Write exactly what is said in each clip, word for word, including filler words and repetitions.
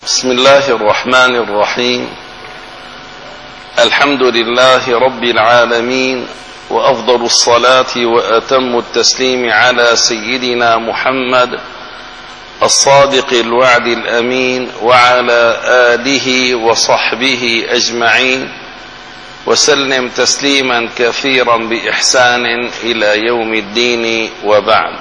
بسم الله الرحمن الرحيم. الحمد لله رب العالمين، وأفضل الصلاة وأتم التسليم على سيدنا محمد الصادق الوعد الأمين، وعلى آله وصحبه أجمعين، وسلم تسليما كثيرا بإحسان إلى يوم الدين، وبعد.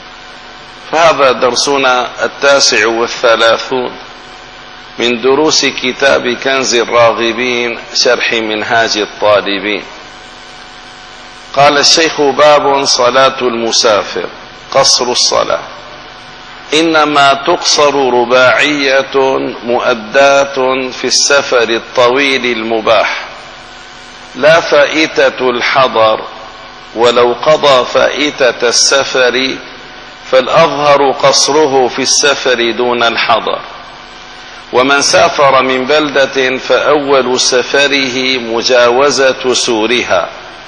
فهذا درسنا التاسع والثلاثون من دروس كتاب كنز الراغبين شرح منهاج الطالبين. قال الشيخ: باب صلاة المسافر. قصر الصلاة إنما تقصر رباعية مؤداة في السفر الطويل المباح، لا فائتة الحضر، ولو قضى فائتة السفر فالأظهر قصره في السفر دون الحضر. ومن سافر من بلدة فأول سفره مجاوزة سورها،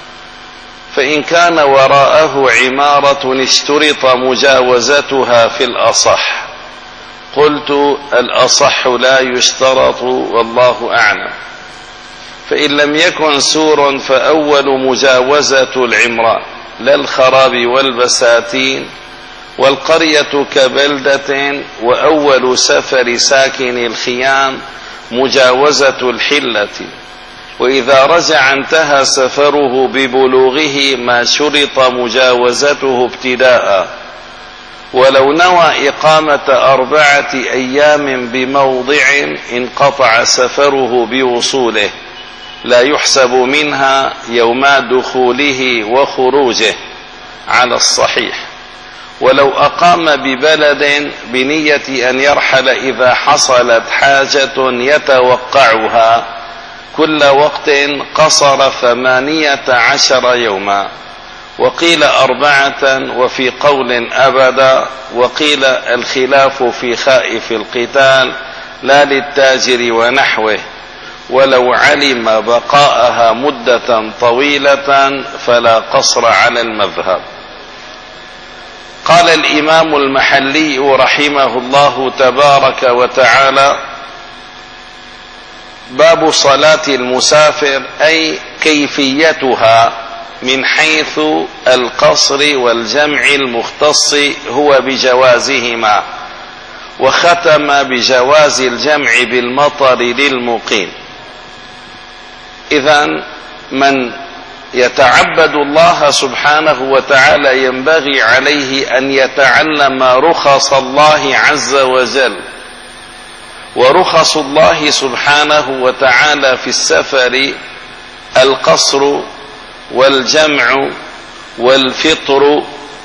فإن كان وراءه عمارة اشترط مجاوزتها في الأصح. قلت: الأصح لا يشترط، والله أعلم. فإن لم يكن سور فأول مجاوزة العمران، لا الخراب والبساتين، والقرية كبلدة، وأول سفر ساكن الخيام مجاوزة الحلة. وإذا رجع انتهى سفره ببلوغه ما شرط مجاوزته ابتداء. ولو نوى إقامة أربعة أيام بموضع انقطع سفره بوصوله، لا يحسب منها يوما دخوله وخروجه على الصحيح. ولو أقام ببلد بنية أن يرحل إذا حصلت حاجة يتوقعها كل وقت قصر ثمانية عشر يوما، وقيل أربعة، وفي قول أبدا، وقيل الخلاف في خائف القتال لا للتاجر ونحوه. ولو علم بقاءها مدة طويلة فلا قصر على المذهب. قال الإمام المحلي رحمه الله تبارك وتعالى: باب صلاة المسافر، أي كيفيتها من حيث القصر والجمع المختص هو بجوازهما، وختم بجواز الجمع بالمطر للمقيم. إذن من يتعبد الله سبحانه وتعالى ينبغي عليه أن يتعلم رخص الله عز وجل. ورخص الله سبحانه وتعالى في السفر القصر والجمع والفطر،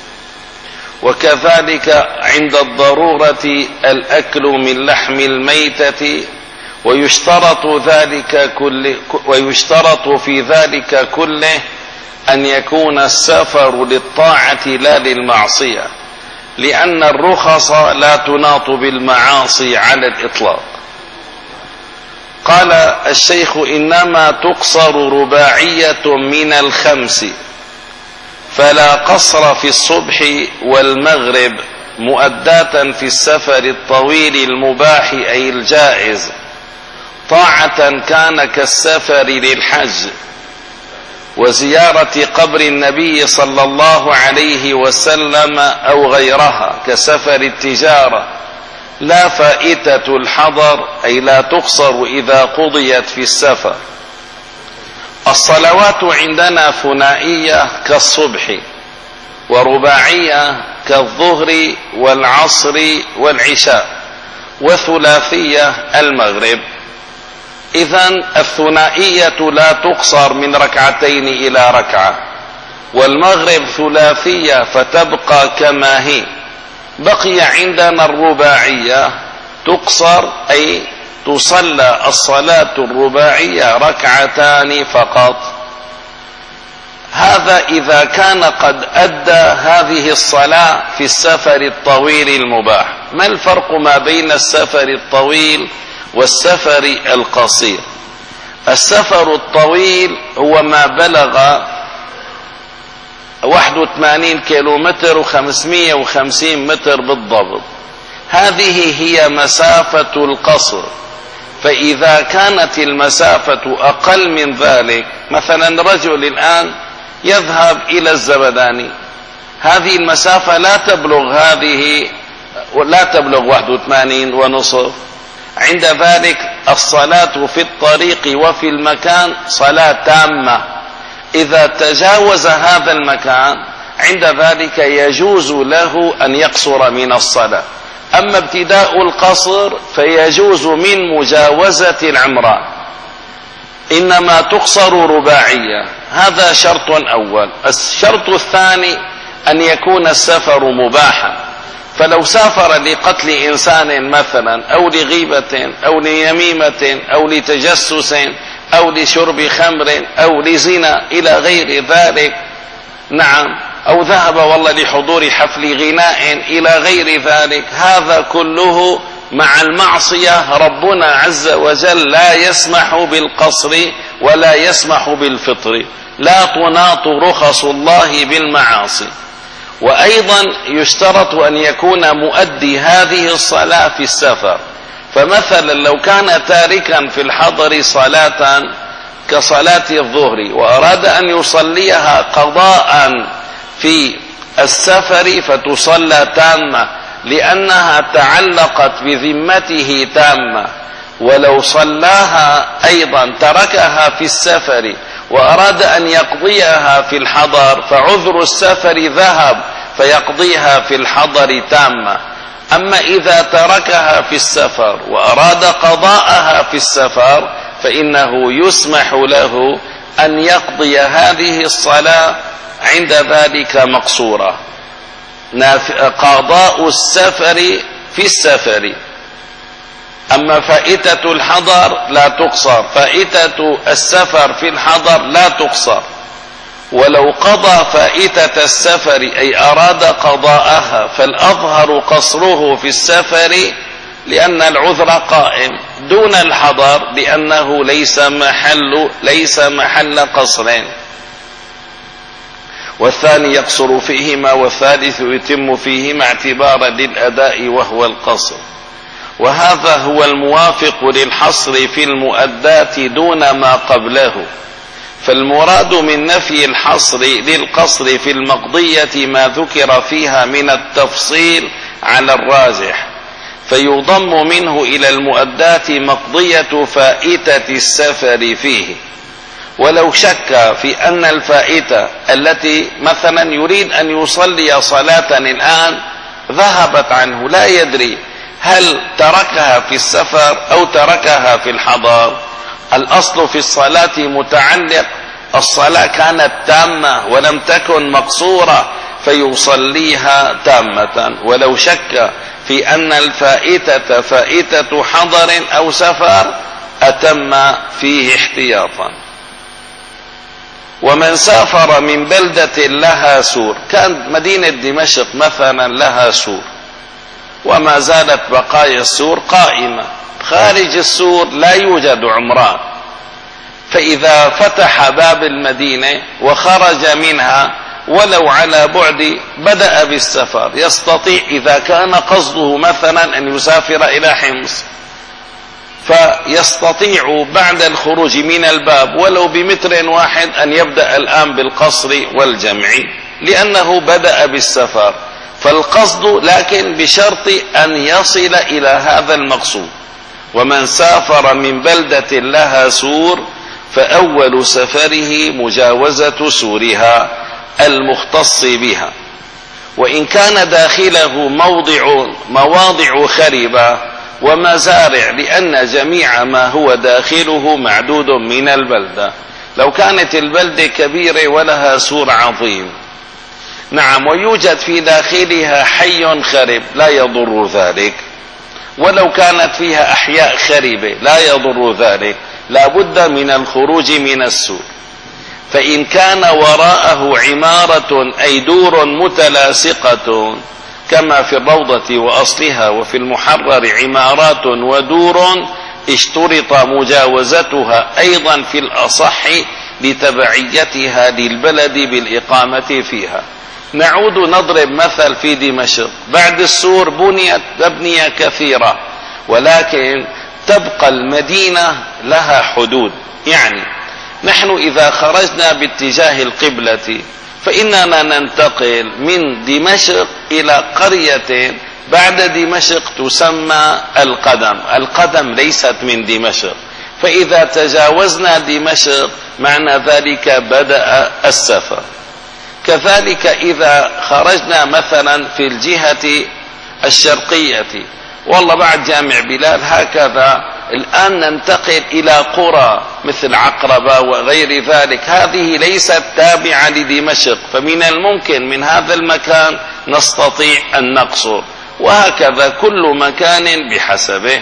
وكذلك عند الضرورة الأكل من لحم الميتة. ويشترط ذلك كل ويشترط في ذلك كله أن يكون السفر للطاعة لا للمعصية، لأن الرخص لا تناط بالمعاصي على الإطلاق. قال الشيخ: إنما تقصر رباعية من الخمس، فلا قصر في الصبح والمغرب مؤداة في السفر الطويل المباح أي الجائز، طاعة كان كالسفر للحج وزيارة قبر النبي صلى الله عليه وسلم أو غيرها كسفر التجارة، لا فائتة الحضر أي لا تقصر إذا قضيت في السفر. الصلوات عندنا ثنائية كالصبح، ورباعية كالظهر والعصر والعشاء، وثلاثية المغرب. إذن الثنائية لا تقصر من ركعتين إلى ركعة، والمغرب ثلاثية فتبقى كما هي. بقي عندنا الرباعية تقصر، أي تصلى الصلاة الرباعية ركعتان فقط. هذا إذا كان قد أدى هذه الصلاة في السفر الطويل المباح. ما الفرق ما بين السفر الطويل والسفر القصير؟ السفر الطويل هو ما بلغ واحد وثمانين كيلومتر وخمسمائة وخمسين متر بالضبط، هذه هي مسافة القصر. فإذا كانت المسافة أقل من ذلك، مثلا رجل الآن يذهب إلى الزبداني، هذه المسافة لا تبلغ هذه لا تبلغ واحد وثمانين ونصف، عند ذلك الصلاة في الطريق وفي المكان صلاة تامة. إذا تجاوز هذا المكان عند ذلك يجوز له أن يقصر من الصلاة. أما ابتداء القصر فيجوز من مجاوزة العمران، إنما تقصر رباعية. هذا شرط أول. الشرط الثاني أن يكون السفر مباحا، فلو سافر لقتل إنسان مثلا أو لغيبة أو ليميمة أو لتجسس أو لشرب خمر أو لزنا إلى غير ذلك، نعم، أو ذهب والله لحضور حفل غناء إلى غير ذلك، هذا كله مع المعصية ربنا عز وجل لا يسمح بالقصر ولا يسمح بالفطر، لا تناط رخص الله بالمعاصي. وأيضا يشترط أن يكون مؤدي هذه الصلاة في السفر. فمثلا لو كان تاركا في الحضر صلاة كصلاة الظهر وأراد أن يصليها قضاء في السفر فتصلى تامة، لأنها تعلقت بذمته تامة. ولو صلاها أيضا تركها في السفر وأراد أن يقضيها في الحضر فعذر السفر ذهب فيقضيها في الحضر تامة. أما إذا تركها في السفر وأراد قضاءها في السفر فإنه يسمح له أن يقضي هذه الصلاة عند ذلك مقصورة. قضاء السفر في السفر. أما فائتة الحضر لا تقصر، فائتة السفر في الحضر لا تقصر. ولو قضى فائتة السفر أي أراد قضاءها فالأظهر قصره في السفر، لأن العذر قائم، دون الحضر لأنه ليس محل ليس محل قصر. والثاني يقصر فيهما والثالث يتم فيهما اعتبارا للأداء وهو القصر. وهذا هو الموافق للحصر في المؤدات دون ما قبله. فالمراد من نفي الحصر للقصر في المقضية ما ذكر فيها من التفصيل على الراجح، فيضم منه إلى المؤدات مقضية فائتة السفر فيه. ولو شك في أن الفائتة التي مثلا يريد أن يصلي صلاة الآن ذهبت عنه، لا يدري هل تركها في السفر أو تركها في الحضر. الأصل في الصلاة متعلق، الصلاة كانت تامة ولم تكن مقصورة فيصليها تامة. ولو شك في أن الفائتة فائتة حضر أو سفر أتم فيه احتياطا. ومن سافر من بلدة لها سور، كانت مدينة دمشق مثلا لها سور وما زالت بقايا السور قائمة، خارج السور لا يوجد عمران، فإذا فتح باب المدينة وخرج منها ولو على بعد بدأ بالسفر، يستطيع إذا كان قصده مثلا أن يسافر إلى حمص فيستطيع بعد الخروج من الباب ولو بمتر واحد أن يبدأ الآن بالقصر والجمع، لأنه بدأ بالسفر. فالقصد لكن بشرط أن يصل إلى هذا المقصود. ومن سافر من بلدة لها سور فأول سفره مجاوزة سورها المختص بها، وإن كان داخله موضع مواضع خربة ومزارع، لأن جميع ما هو داخله معدود من البلدة. لو كانت البلدة كبيرة ولها سور عظيم، نعم، ويوجد في داخلها حي خرب لا يضر ذلك، ولو كانت فيها أحياء خربة لا يضر ذلك، لا بد من الخروج من السور. فإن كان وراءه عمارة أي دور متلاصقة كما في الروضة وأصلها وفي المحرر عمارات ودور، اشترط مجاوزتها أيضا في الأصح لتبعيتها للبلد بالإقامة فيها. نعود نضرب مثل في دمشق. بعد السور بنيت أبنية كثيرة، ولكن تبقى المدينة لها حدود. يعني نحن إذا خرجنا باتجاه القبلة فإننا ننتقل من دمشق إلى قرية بعد دمشق تسمى القدم. القدم ليست من دمشق، فإذا تجاوزنا دمشق معنى ذلك بدأ السفر. كذلك إذا خرجنا مثلا في الجهة الشرقية، والله بعد جامع بلال هكذا، الآن ننتقل إلى قرى مثل عقربة وغير ذلك، هذه ليست تابعة لدمشق، فمن الممكن من هذا المكان نستطيع أن نقصر، وهكذا كل مكان بحسبه.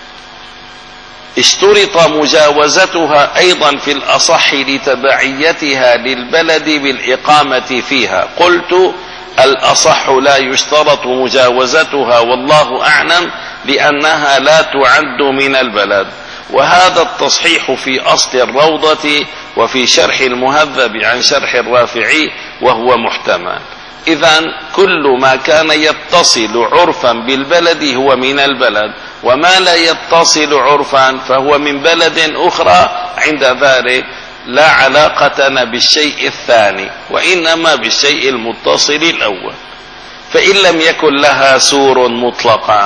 اشترط مجاوزتها أيضا في الأصح لتبعيتها للبلد بالإقامة فيها. قلت الأصح لا يشترط مجاوزتها والله أعلم، لأنها لا تعد من البلد، وهذا التصحيح في أصل الروضة وفي شرح المهذب عن شرح الرافعي وهو محتمل. إذن كل ما كان يتصل عرفا بالبلد هو من البلد، وما لا يتصل عرفا فهو من بلد أخرى، عند ذلك لا علاقة بالشيء الثاني وإنما بالشيء المتصل الأول. فإن لم يكن لها سور مطلقا،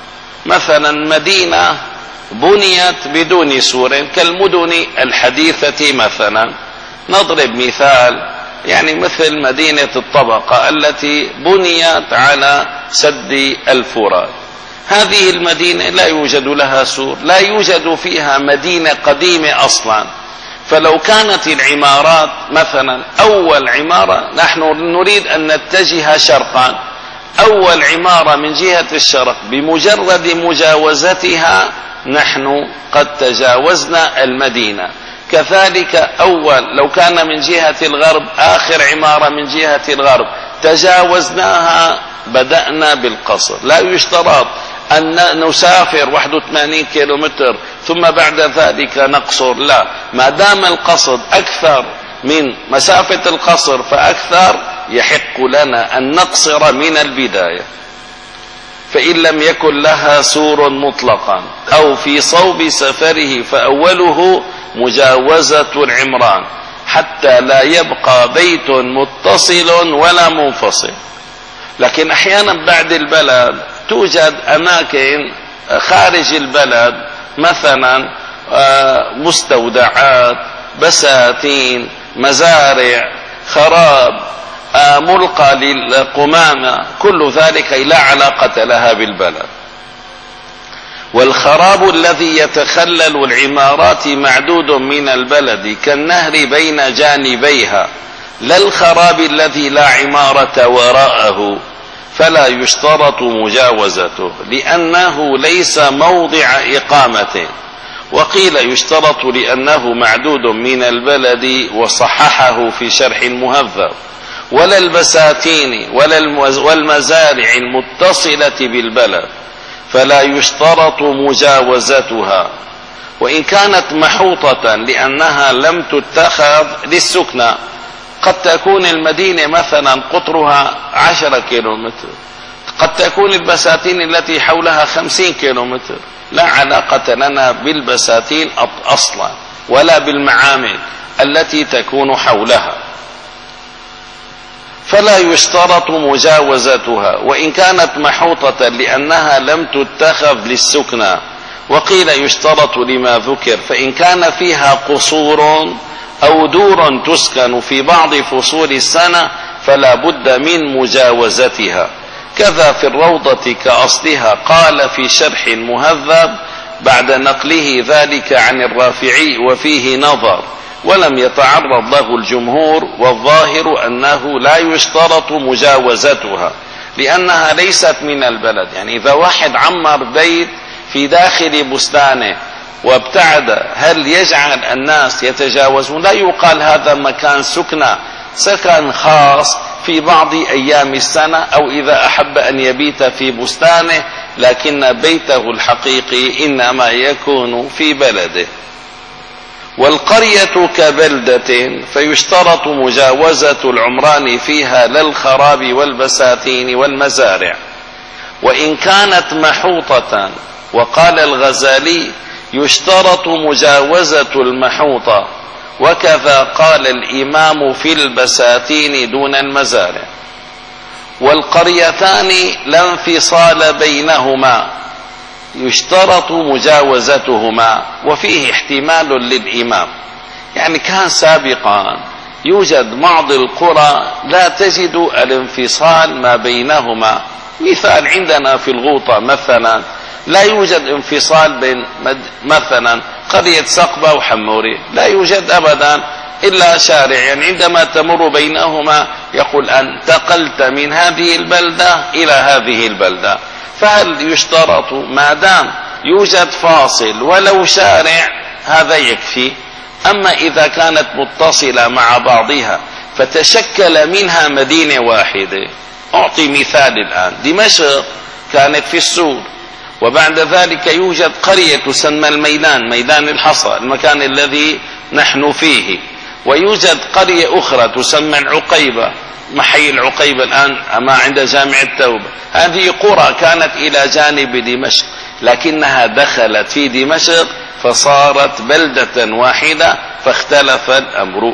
مثلا مدينة بنيت بدون سور كالمدن الحديثة مثلا، نضرب مثال يعني مثل مدينة الطبقة التي بنيت على سد الفرات، هذه المدينة لا يوجد لها سور، لا يوجد فيها مدينة قديمة أصلا. فلو كانت العمارات مثلا أول عمارة، نحن نريد أن نتجه شرقا، أول عمارة من جهة الشرق بمجرد مجاوزتها نحن قد تجاوزنا المدينة. كذلك أول لو كان من جهة الغرب آخر عمارة من جهة الغرب تجاوزناها بدأنا بالقصر. لا يشترط أن نسافر واحد وثمانين كيلومتر ثم بعد ذلك نقصر، لا، ما دام القصد أكثر من مسافة القصر فأكثر يحق لنا أن نقصر من البداية. فإن لم يكن لها سور مطلقا أو في صوب سفره فأوله مجاوزة العمران حتى لا يبقى بيت متصل ولا منفصل. لكن أحيانا بعد البلد توجد أماكن خارج البلد، مثلا مستودعات، بساتين، مزارع، خراب، ملقى للقمامة، كل ذلك لا علاقة لها بالبلد. والخراب الذي يتخلل العمارات معدود من البلد كالنهر بين جانبيها، لا الخراب الذي لا عمارة وراءه، فلا يشترط مجاوزته لأنه ليس موضع إقامة. وقيل يشترط لأنه معدود من البلد، وصححه في شرح المهذب. ولا البساتين ولا والمزارع المتصلة بالبلد فلا يشترط مجاوزتها، وإن كانت محوطة لأنها لم تتخذ للسكنى. قد تكون المدينة مثلا قطرها عشرة كيلومتر، قد تكون البساتين التي حولها خمسين كيلومتر، لا علاقة لنا بالبساتين أصلا ولا بالمعامل التي تكون حولها، فلا يشترط مجاوزتها وإن كانت محوطة لأنها لم تتخذ للسكنى. وقيل يشترط لما ذكر، فإن كان فيها قصور أو دور تسكن في بعض فصول السنة فلا بد من مجاوزتها. كذا في الروضة كأصلها. قال في شرح المهذب بعد نقله ذلك عن الرافعي وفيه نظر، ولم يتعرض له الجمهور، والظاهر أنه لا يشترط مجاوزتها لأنها ليست من البلد. يعني إذا واحد عمر بيت في داخل بستانه وابتعد، هل يجعل الناس يتجاوزون؟ لا يقال هذا مكان سكنى، سكن خاص في بعض أيام السنة أو إذا أحب أن يبيت في بستانه، لكن بيته الحقيقي إنما يكون في بلده. والقرية كبلدة فيشترط مجاوزة العمران فيها للخراب والبساتين والمزارع، وإن كانت محوطة. وقال الغزالي يشترط مجاوزة المحوطة، وكذا قال الإمام في البساتين دون المزارع. والقريتان لا انفصال بينهما يشترط مجاوزتهما، وفيه احتمال للإمام. يعني كان سابقا يوجد بعض القرى لا تجد الانفصال ما بينهما. مثال عندنا في الغوطة مثلا لا يوجد انفصال بين مثلا قرية سقبة وحموري، لا يوجد أبدا إلا شارع، يعني عندما تمر بينهما يقول انتقلت من هذه البلدة إلى هذه البلدة. فهل يشترط ما دام يوجد فاصل ولو شارع هذا يكفي؟ أما إذا كانت متصلة مع بعضها فتشكل منها مدينة واحدة. أعطي مثال الآن، دمشق كانت في السور، وبعد ذلك يوجد قرية تسمى الميدان، ميدان الحصى المكان الذي نحن فيه، ويوجد قرية أخرى تسمى العقيبة، محي العقيبة الآن أما عند جامع التوبة. هذه قرى كانت إلى جانب دمشق، لكنها دخلت في دمشق فصارت بلدة واحدة، فاختلف الأمر.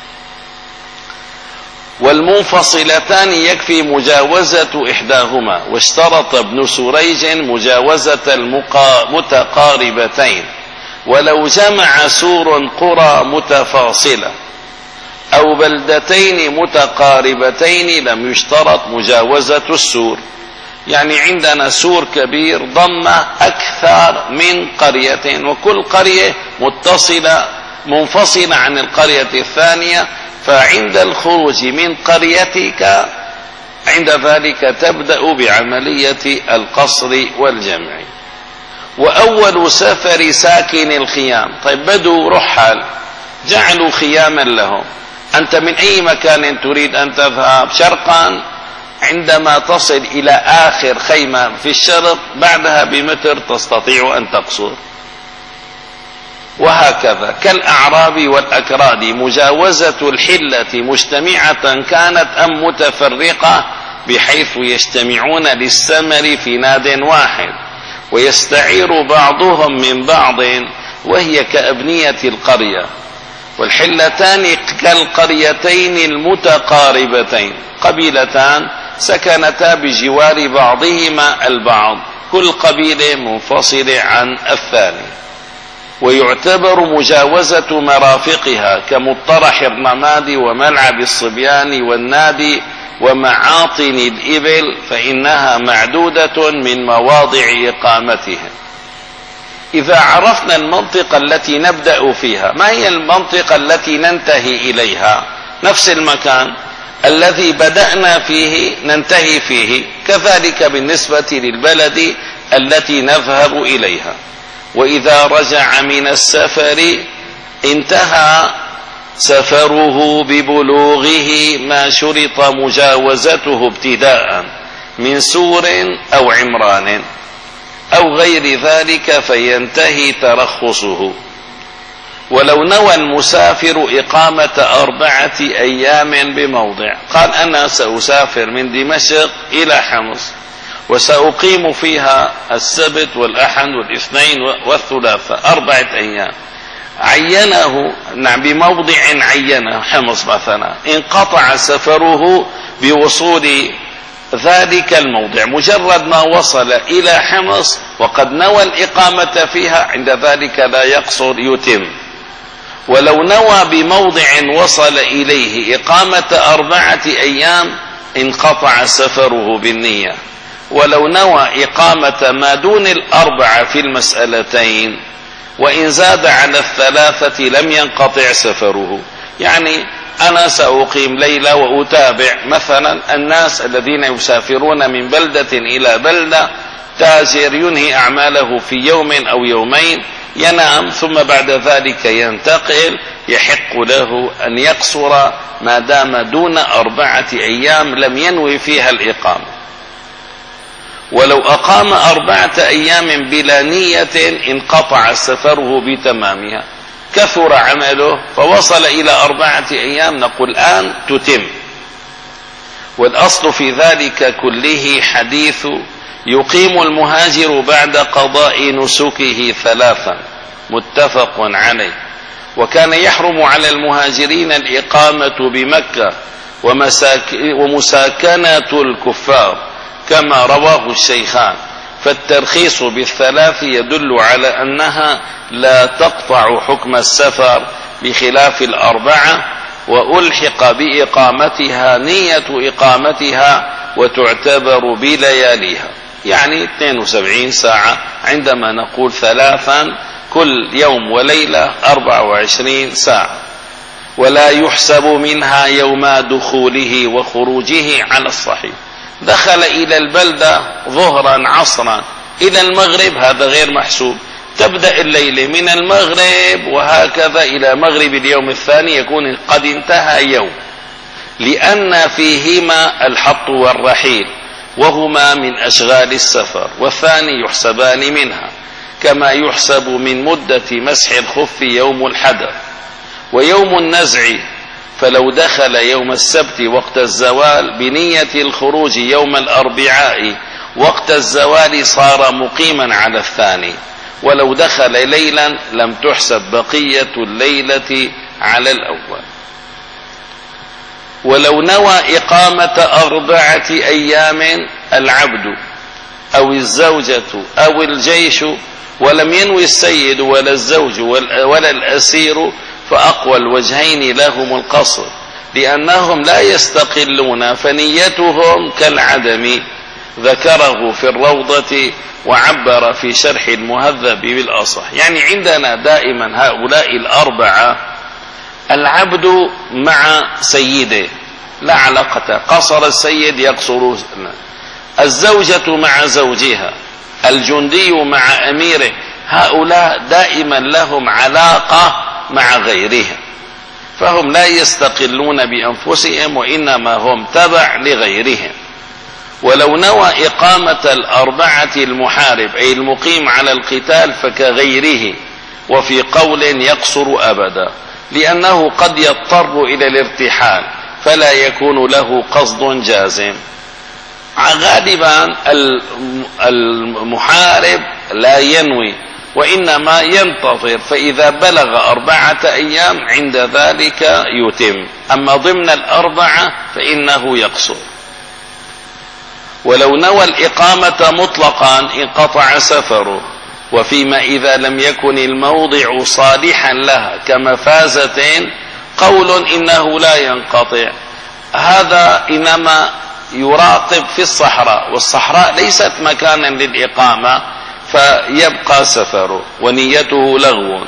والمنفصلتان يكفي مجاوزة إحداهما، واشترط ابن سريج مجاوزة المتقاربتين، ولو جمع سور قرى متفاصلة أو بلدتين متقاربتين لم يشترط مجاوزة السور. يعني عندنا سور كبير ضم أكثر من قرية، وكل قرية متصلة منفصلة عن القرية الثانية، فعند الخروج من قريتك عند ذلك تبدأ بعملية القصر والجمع. وأول سفر ساكن الخيام، طيب بدوا رحل جعلوا خياما لهم، أنت من أي مكان تريد أن تذهب؟ شرقا، عندما تصل إلى آخر خيمة في الشرق بعدها بمتر تستطيع أن تقصر. وهكذا كالأعراب والأكراد، مجاوزة الحلة مجتمعة كانت أم متفرقة، بحيث يجتمعون للسمر في ناد واحد ويستعير بعضهم من بعض، وهي كأبنية القرية. والحلتان كالقريتين المتقاربتين، قبيلتان سكنتا بجوار بعضهما البعض، كل قبيلة منفصلة عن الثاني. ويعتبر مجاوزة مرافقها كمطرح الرماد وملعب الصبيان والنادي ومعاطن الإبل، فإنها معدودة من مواضع إقامتهم. إذا عرفنا المنطقة التي نبدأ فيها، ما هي المنطقة التي ننتهي إليها؟ نفس المكان الذي بدأنا فيه ننتهي فيه، كذلك بالنسبة للبلد التي نذهب إليها. وإذا رجع من السفر انتهى سفره ببلوغه ما شرط مجاوزته ابتداء من سور أو عمران أو غير ذلك، فينتهي ترخصه. ولو نوى المسافر إقامة أربعة أيام بموضع، قال أنا سأسافر من دمشق إلى حمص وسأقيم فيها السبت والأحد والاثنين والثلاثاء أربعة أيام، عينه نعم بموضع عينه حمص مثلا، انقطع سفره بوصول ذلك الموضع، مجرد ما وصل إلى حمص وقد نوى الإقامة فيها عند ذلك لا يقصر يتم. ولو نوى بموضع وصل إليه إقامة أربعة أيام انقطع سفره بالنية. ولو نوى إقامة ما دون الأربعة في المسألتين وإن زاد على الثلاثة لم ينقطع سفره. يعني أنا سأقيم ليلة وأتابع مثلا الناس الذين يسافرون من بلدة إلى بلدة، تاجر ينهي أعماله في يوم أو يومين ينام ثم بعد ذلك ينتقل، يحق له أن يقصر ما دام دون أربعة أيام لم ينوي فيها الإقامة. ولو أقام أربعة أيام بلا نية انقطع سفره بتمامها، كثر عمله فوصل إلى أربعة أيام نقول الآن تتم. والأصل في ذلك كله حديث يقيم المهاجر بعد قضاء نسكه ثلاثا متفق عليه. وكان يحرم على المهاجرين الإقامة بمكة ومساكنة الكفار كما رواه الشيخان، فالترخيص بالثلاث يدل على أنها لا تقطع حكم السفر بخلاف الأربعة، وألحق بإقامتها نية إقامتها وتعتبر بلياليها، يعني اثنين وسبعين ساعة عندما نقول ثلاثا كل يوم وليلة أربع وعشرين ساعة، ولا يحسب منها يوم دخوله وخروجه على الصحيح. دخل إلى البلدة ظهرا عصرا إلى المغرب هذا غير محسوب، تبدأ الليلة من المغرب وهكذا إلى مغرب اليوم الثاني يكون قد انتهى يوم، لأن فيهما الحط والرحيل وهما من أشغال السفر، والثاني يحسبان منها، كما يحسب من مدة مسح الخف يوم الحدث. ويوم النزع فلو دخل يوم السبت وقت الزوال بنية الخروج يوم الأربعاء وقت الزوال صار مقيما على الثاني، ولو دخل ليلا لم تحسب بقية الليلة على الأول. ولو نوى إقامة أربعة أيام العبد أو الزوجة أو الجيش ولم ينوي السيد ولا الزوج ولا الأسير فأقوى الوجهين لهم القصر، لأنهم لا يستقلون فنيتهم كالعدم، ذكره في الروضة وعبر في شرح المهذب بالأصح. يعني عندنا دائما هؤلاء الأربعة العبد مع سيده لا علاقة، قصر السيد يقصر، الزوجة مع زوجها، الجندي مع أميره، هؤلاء دائما لهم علاقة مع غيرهم، فهم لا يستقلون بأنفسهم وإنما هم تبع لغيرهم. ولو نوى إقامة الأربعة المحارب أي المقيم على القتال فكغيره، وفي قول يقصر أبدا، لأنه قد يضطر إلى الارتحال فلا يكون له قصد جازم. غالبا المحارب لا ينوي وإنما ينتظر، فإذا بلغ أربعة أيام عند ذلك يتم، أما ضمن الأربعة فإنه يقصر. ولو نوى الإقامة مطلقا انقطع سفره، وفيما إذا لم يكن الموضع صالحا لها كمفازة قول إنه لا ينقطع، هذا إنما يراقب في الصحراء، والصحراء ليست مكانا للإقامة فيبقى سفره ونيته لغو.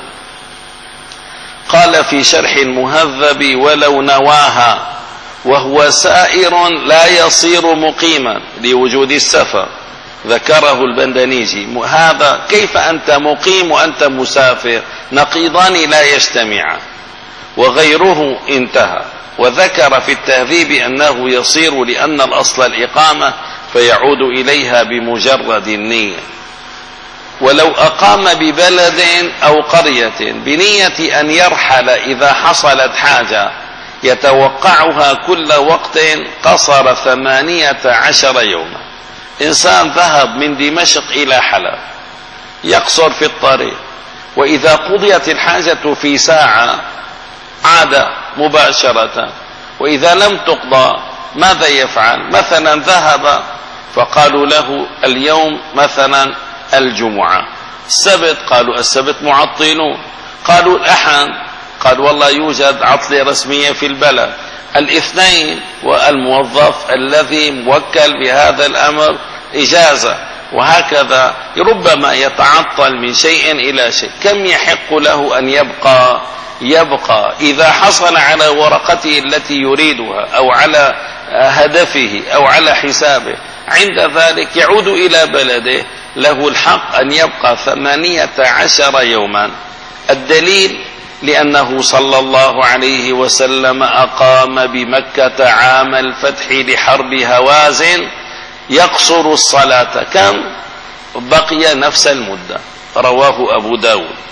قال في شرح المهذب ولو نواها وهو سائر لا يصير مقيما لوجود السفر، ذكره البندنيجي. هذا كيف أنت مقيم وأنت مسافر؟ نقيضان لا يجتمعان. وغيره انتهى. وذكر في التهذيب أنه يصير لأن الأصل الإقامة فيعود إليها بمجرد النية. ولو أقام ببلد أو قرية بنية أن يرحل إذا حصلت حاجة يتوقعها كل وقت قصر ثمانية عشر يوما. إنسان ذهب من دمشق إلى حلب يقصر في الطريق، وإذا قضيت الحاجة في ساعة عاد مباشرة، وإذا لم تقضى ماذا يفعل؟ مثلا ذهب فقالوا له اليوم مثلا الجمعة، السبت قالوا السبت معطلون، قالوا الأحد قال والله يوجد عطلة رسمية في البلد، الاثنين والموظف الذي موكل بهذا الأمر إجازة، وهكذا ربما يتعطل من شيء إلى شيء. كم يحق له أن يبقى؟ يبقى إذا حصل على ورقته التي يريدها أو على هدفه أو على حسابه، عند ذلك يعود إلى بلده، له الحق أن يبقى ثمانية عشر يوما. الدليل لأنه صلى الله عليه وسلم أقام بمكة عام الفتح لحرب هوازن يقصر الصلاة، كم بقي؟ نفس المدة، رواه أبو داود.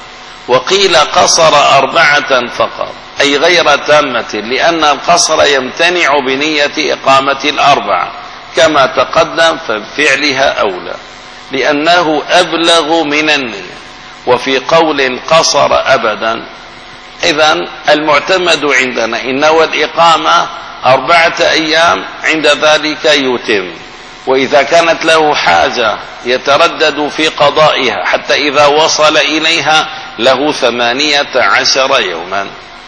وقيل قصر أربعة فقط أي غير تامة، لأن القصر يمتنع بنية إقامة الأربعة كما تقدم، ففعلها أولى لأنه أبلغ من النية. وفي قول قصر أبدا، إذن المعتمد عندنا إن نوى الإقامة أربعة أيام عند ذلك يتم، وإذا كانت له حاجة يتردد في قضائها حتى إذا وصل إليها له ثمانية عشر يوما.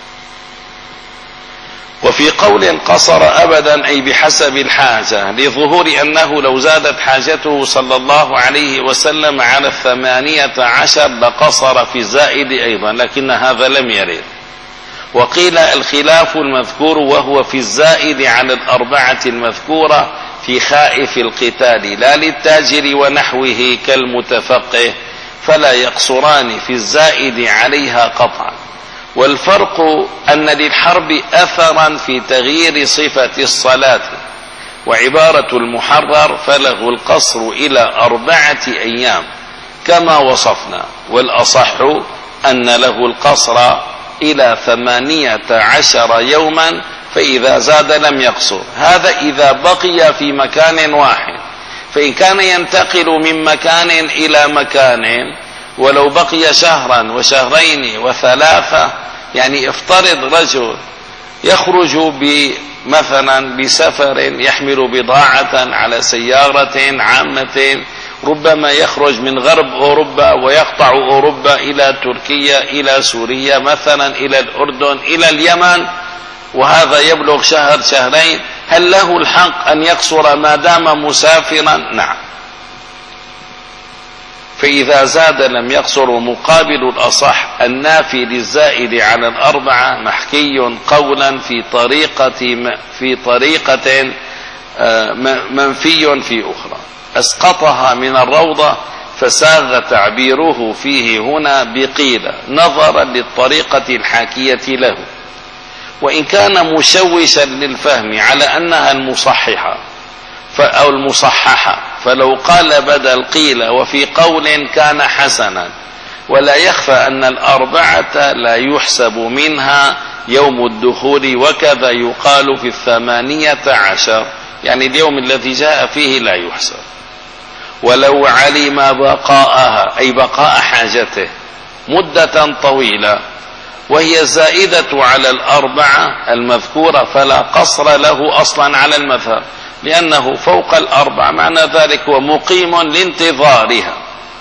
وفي قول قصر أبدا أي بحسب الحاجة، لظهور أنه لو زادت حاجته صلى الله عليه وسلم على الثمانية عشر لقصر في الزائد أيضا، لكن هذا لم يرد. وقيل الخلاف المذكور وهو في الزائد على الأربعة المذكورة في خائف القتال لا للتاجر ونحوه كالمتفقه، فلا يقصران في الزائد عليها قطعا. والفرق أن للحرب أثرا في تغيير صفة الصلاة، وعبارة المحرر فله القصر إلى أربعة أيام كما وصفنا، والأصح أن له القصر إلى ثمانية عشر يوما، فإذا زاد لم يقصر. هذا إذا بقي في مكان واحد، فإن كان ينتقل من مكان إلى مكان ولو بقي شهرا وشهرين وثلاثة، يعني افترض رجل يخرج مثلا بسفر يحمل بضاعة على سيارة عامة، ربما يخرج من غرب أوروبا ويقطع أوروبا إلى تركيا إلى سوريا مثلا إلى الأردن إلى اليمن، وهذا يبلغ شهر شهرين، هل له الحق أن يقصر ما دام مسافرا؟ نعم. فإذا زاد لم يقصر. مقابل الأصح النافي للزائد على الأربعة محكي قولا في طريقة في طريقة منفي في أخرى، أسقطها من الروضة فساغ تعبيره فيه هنا بقيل نظرا للطريقة الحاكية له، وإن كان مشوشا للفهم على أنها المصححة أو المصححة، فلو قال بدل قيل وفي قول كان حسنا. ولا يخفى أن الأربعة لا يحسب منها يوم الدخول، وكذا يقال في الثمانية عشر، يعني اليوم الذي جاء فيه لا يحسب. ولو علم بقاءها أي بقاء حاجته مدة طويلة وهي زائدة على الأربعة المذكورة فلا قصر له أصلا على المذهب، لأنه فوق الأربعة، معنى ذلك هو مقيم لانتظارها،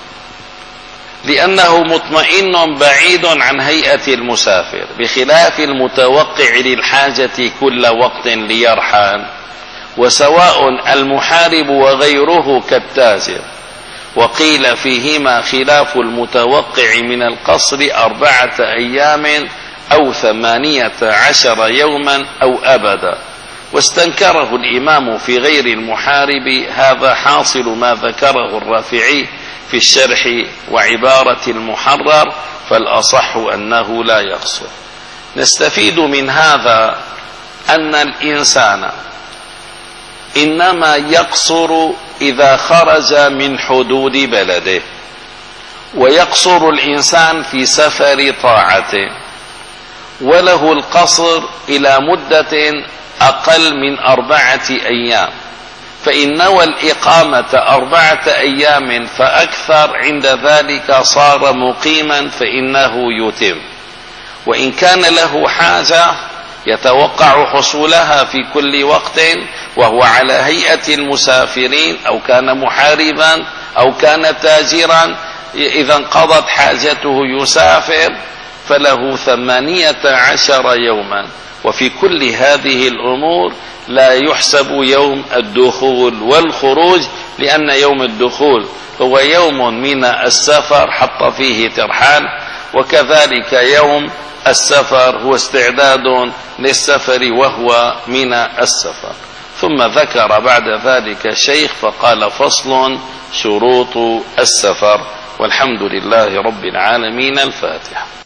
لأنه مطمئن بعيد عن هيئة المسافر، بخلاف المتوقع للحاجة كل وقت ليرحل. وسواء المحارب وغيره كالتاجر. وقيل فيهما خلاف المتوقع من القصر أربعة أيام أو ثمانية عشر يوما أو أبدا، واستنكره الإمام في غير المحارب. هذا حاصل ما ذكره الرافعي في الشرح وعبارة المحرر، فالأصح أنه لا يقصر. نستفيد من هذا أن الإنسان إنما يقصر إذا خرج من حدود بلده، ويقصر الإنسان في سفر طاعته، وله القصر إلى مدة أقل من أربعة أيام، فإن نوى الإقامة أربعة أيام فأكثر عند ذلك صار مقيما فإنه يتم. وإن كان له حاجة يتوقع حصولها في كل وقت وهو على هيئة المسافرين، أو كان محاربا أو كان تاجرا، إذا انقضت حاجته يسافر فله ثمانية عشر يوما. وفي كل هذه الأمور لا يحسب يوم الدخول والخروج، لأن يوم الدخول هو يوم من السفر حط فيه ترحال، وكذلك يوم السفر هو استعداد للسفر وهو من السفر. ثم ذكر بعد ذلك الشيخ فقال فصل شروط السفر. والحمد لله رب العالمين. الفاتحة.